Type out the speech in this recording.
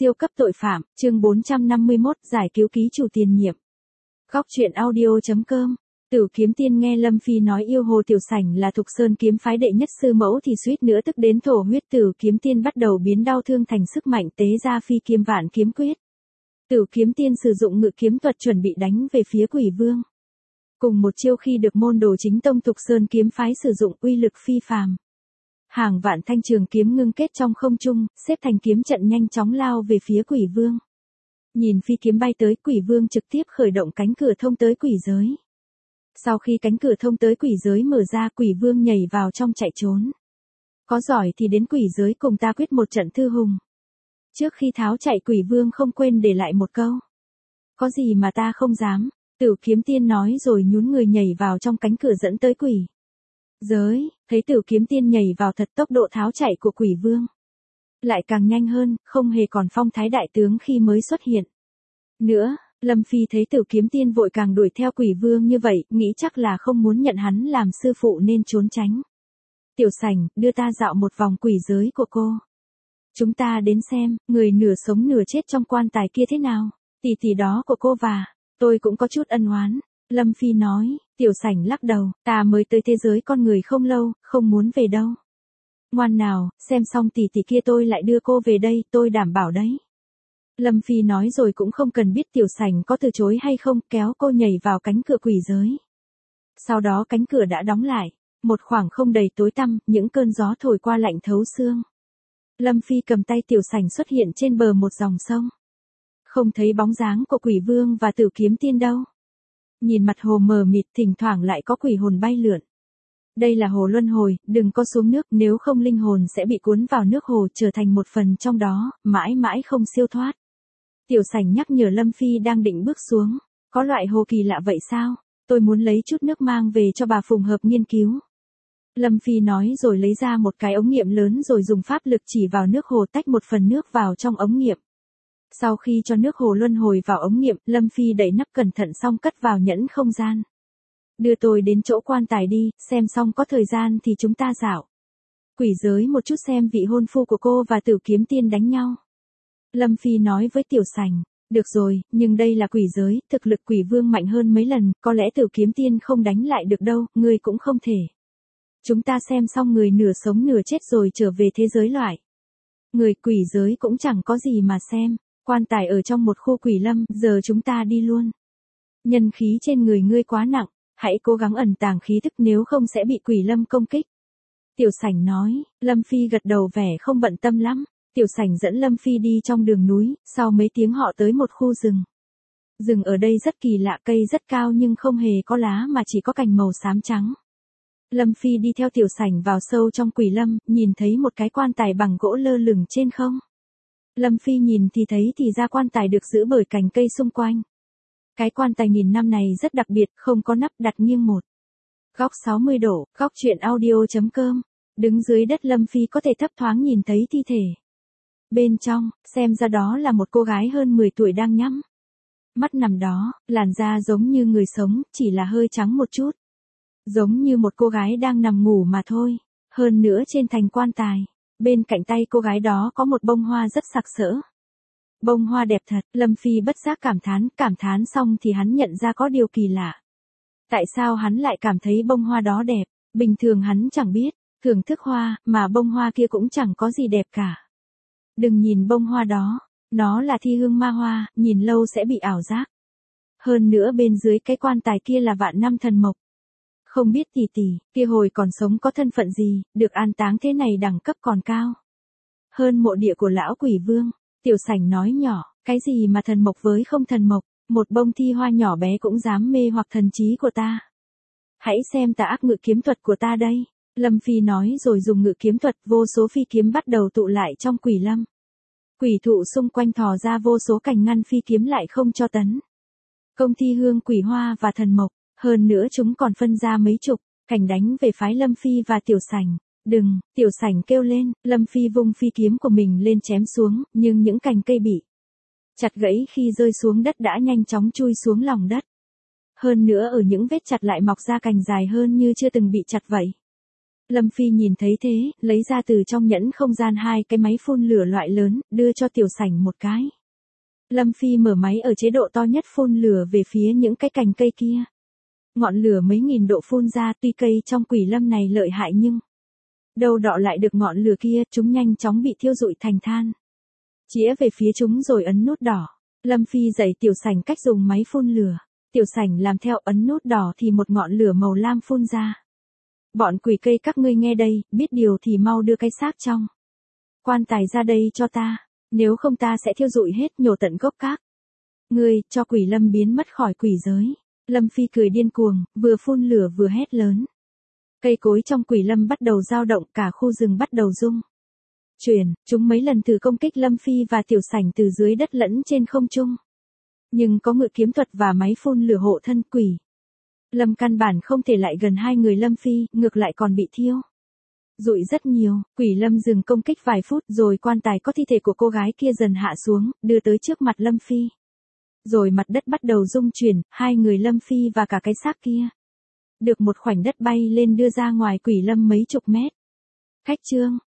Siêu cấp tội phạm, chương 451, giải cứu ký chủ tiền nhiệm. Góc truyện audio.com. Tử Kiếm Tiên nghe Lâm Phi nói yêu Hồ Tiểu Sảnh là Thục Sơn kiếm phái đệ nhất sư mẫu thì suýt nữa tức đến thổ huyết. Tử Kiếm Tiên bắt đầu biến đau thương thành sức mạnh, tế ra phi kiếm vạn kiếm quyết. Tử Kiếm Tiên sử dụng ngự kiếm thuật chuẩn bị đánh về phía Quỷ Vương. Cùng một chiêu khi được môn đồ chính tông Thục Sơn kiếm phái sử dụng, uy lực phi phàm. Hàng vạn thanh trường kiếm ngưng kết trong không trung, xếp thành kiếm trận nhanh chóng lao về phía Quỷ Vương. Nhìn phi kiếm bay tới, Quỷ Vương trực tiếp khởi động cánh cửa thông tới quỷ giới. Sau khi cánh cửa thông tới quỷ giới mở ra, Quỷ Vương nhảy vào trong chạy trốn. Có giỏi thì đến quỷ giới cùng ta quyết một trận thư hùng. Trước khi tháo chạy, Quỷ Vương không quên để lại một câu. Có gì mà ta không dám, Tử Kiếm Tiên nói rồi nhún người nhảy vào trong cánh cửa dẫn tới quỷ giới. Thấy Tử Kiếm Tiên nhảy vào thật, tốc độ tháo chạy của Quỷ Vương lại càng nhanh hơn, không hề còn phong thái đại tướng khi mới xuất hiện nữa. Lâm Phi thấy Tử Kiếm Tiên vội càng đuổi theo Quỷ Vương như vậy, nghĩ chắc là không muốn nhận hắn làm sư phụ nên trốn tránh. Tiểu Sảnh, đưa ta dạo một vòng quỷ giới của cô. Chúng ta đến xem, người nửa sống nửa chết trong quan tài kia thế nào. Tỷ đó của cô và tôi cũng có chút ân oán. Lâm Phi nói. Tiểu Sảnh lắc đầu, ta mới tới thế giới con người không lâu, không muốn về đâu. Ngoan nào, xem xong tỷ kia tôi lại đưa cô về đây, tôi đảm bảo đấy. Lâm Phi nói rồi cũng không cần biết Tiểu Sảnh có từ chối hay không, kéo cô nhảy vào cánh cửa quỷ giới. Sau đó cánh cửa đã đóng lại, một khoảng không đầy tối tăm, những cơn gió thổi qua lạnh thấu xương. Lâm Phi cầm tay Tiểu Sảnh xuất hiện trên bờ một dòng sông. Không thấy bóng dáng của Quỷ Vương và Tử Kiếm Tiên đâu. Nhìn mặt hồ mờ mịt, thỉnh thoảng lại có quỷ hồn bay lượn. Đây là hồ luân hồi, đừng có xuống nước, nếu không linh hồn sẽ bị cuốn vào nước hồ, trở thành một phần trong đó, mãi mãi không siêu thoát. Tiểu Sảnh nhắc nhở Lâm Phi đang định bước xuống. Có loại hồ kỳ lạ vậy sao? Tôi muốn lấy chút nước mang về cho bà Phùng Hợp nghiên cứu. Lâm Phi nói rồi lấy ra một cái ống nghiệm lớn rồi dùng pháp lực chỉ vào nước hồ, tách một phần nước vào trong ống nghiệm. Sau khi cho nước hồ luân hồi vào ống nghiệm, Lâm Phi đậy nắp cẩn thận xong cất vào nhẫn không gian. Đưa tôi đến chỗ quan tài đi, xem xong có thời gian thì chúng ta dạo quỷ giới một chút xem vị hôn phu của cô và Tử Kiếm Tiên đánh nhau. Lâm Phi nói với Tiểu Sảnh, được rồi, nhưng đây là quỷ giới, thực lực Quỷ Vương mạnh hơn mấy lần, có lẽ Tử Kiếm Tiên không đánh lại được đâu, ngươi cũng không thể. Chúng ta xem xong người nửa sống nửa chết rồi trở về thế giới loại người, quỷ giới cũng chẳng có gì mà xem. Quan tài ở trong một khu quỷ lâm, giờ chúng ta đi luôn. Nhân khí trên người ngươi quá nặng, hãy cố gắng ẩn tàng khí thức nếu không sẽ bị quỷ lâm công kích. Tiểu Sảnh nói. Lâm Phi gật đầu vẻ không bận tâm lắm. Tiểu Sảnh dẫn Lâm Phi đi trong đường núi, sau mấy tiếng họ tới một khu rừng. Rừng ở đây rất kỳ lạ, cây rất cao nhưng không hề có lá mà chỉ có cành màu xám trắng. Lâm Phi đi theo Tiểu Sảnh vào sâu trong quỷ lâm, nhìn thấy một cái quan tài bằng gỗ lơ lửng trên không. Lâm Phi nhìn thì thấy thì ra quan tài được giữ bởi cành cây xung quanh. Cái quan tài nghìn năm này rất đặc biệt, không có nắp, đặt nghiêng một góc 60 độ, góc truyện audio.com. Đứng dưới đất Lâm Phi có thể thấp thoáng nhìn thấy thi thể. Bên trong, xem ra đó là một cô gái hơn 10 tuổi đang nhắm mắt nằm đó, làn da giống như người sống, chỉ là hơi trắng một chút. Giống như một cô gái đang nằm ngủ mà thôi. Hơn nữa trên thành quan tài, bên cạnh tay cô gái đó có một bông hoa rất sặc sỡ. Bông hoa đẹp thật, Lâm Phi bất giác cảm thán xong thì hắn nhận ra có điều kỳ lạ. Tại sao hắn lại cảm thấy bông hoa đó đẹp? Bình thường hắn chẳng biết thưởng thức hoa, mà bông hoa kia cũng chẳng có gì đẹp cả. Đừng nhìn bông hoa đó, nó là thi hương ma hoa, nhìn lâu sẽ bị ảo giác. Hơn nữa bên dưới cái quan tài kia là vạn năm thần mộc. Không biết tỷ kia hồi còn sống có thân phận gì, được an táng thế này đẳng cấp còn cao hơn mộ địa của lão Quỷ Vương. Tiểu Sảnh nói nhỏ, cái gì mà thần mộc với không thần mộc, một bông thi hoa nhỏ bé cũng dám mê hoặc thần trí của ta. Hãy xem tà ác ngự kiếm thuật của ta đây. Lâm Phi nói rồi dùng ngự kiếm thuật, vô số phi kiếm bắt đầu tụ lại trong quỷ lâm. Quỷ thụ xung quanh thò ra vô số cành ngăn phi kiếm lại không cho tấn công thi hương quỷ hoa và thần mộc. Hơn nữa chúng còn phân ra mấy chục cành đánh về phái Lâm Phi và Tiểu Sảnh. Đừng, Tiểu Sảnh kêu lên. Lâm Phi vung phi kiếm của mình lên chém xuống, nhưng những cành cây bị chặt gãy khi rơi xuống đất đã nhanh chóng chui xuống lòng đất. Hơn nữa ở những vết chặt lại mọc ra cành dài hơn như chưa từng bị chặt vậy. Lâm Phi nhìn thấy thế, lấy ra từ trong nhẫn không gian 2 cái máy phun lửa loại lớn, đưa cho Tiểu Sảnh một cái. Lâm Phi mở máy ở chế độ to nhất phun lửa về phía những cái cành cây kia. Ngọn lửa mấy nghìn độ phun ra, tuy cây trong quỷ lâm này lợi hại nhưng đâu đọ lại được ngọn lửa kia, chúng nhanh chóng bị thiêu rụi thành than. Chĩa về phía chúng rồi ấn nút đỏ. Lâm Phi dạy Tiểu Sảnh cách dùng máy phun lửa. Tiểu Sảnh làm theo, ấn nút đỏ thì một ngọn lửa màu lam phun ra. Bọn quỷ cây các ngươi nghe đây, biết điều thì mau đưa cái xác trong quan tài ra đây cho ta, nếu không ta sẽ thiêu rụi hết, nhổ tận gốc các ngươi, cho quỷ lâm biến mất khỏi quỷ giới. Lâm Phi cười điên cuồng, vừa phun lửa vừa hét lớn. Cây cối trong quỷ lâm bắt đầu dao động, cả khu rừng bắt đầu rung chuyển, chúng mấy lần thử công kích Lâm Phi và Tiểu Sảnh từ dưới đất lẫn trên không trung. Nhưng có ngự kiếm thuật và máy phun lửa hộ thân, quỷ lâm căn bản không thể lại gần hai người Lâm Phi, ngược lại còn bị thiêu rụi rất nhiều. Quỷ lâm dừng công kích vài phút rồi quan tài có thi thể của cô gái kia dần hạ xuống, đưa tới trước mặt Lâm Phi. Rồi mặt đất bắt đầu rung chuyển, hai người Lâm Phi và cả cái xác kia được một khoảnh đất bay lên đưa ra ngoài quỷ lâm mấy chục mét. Khách trương,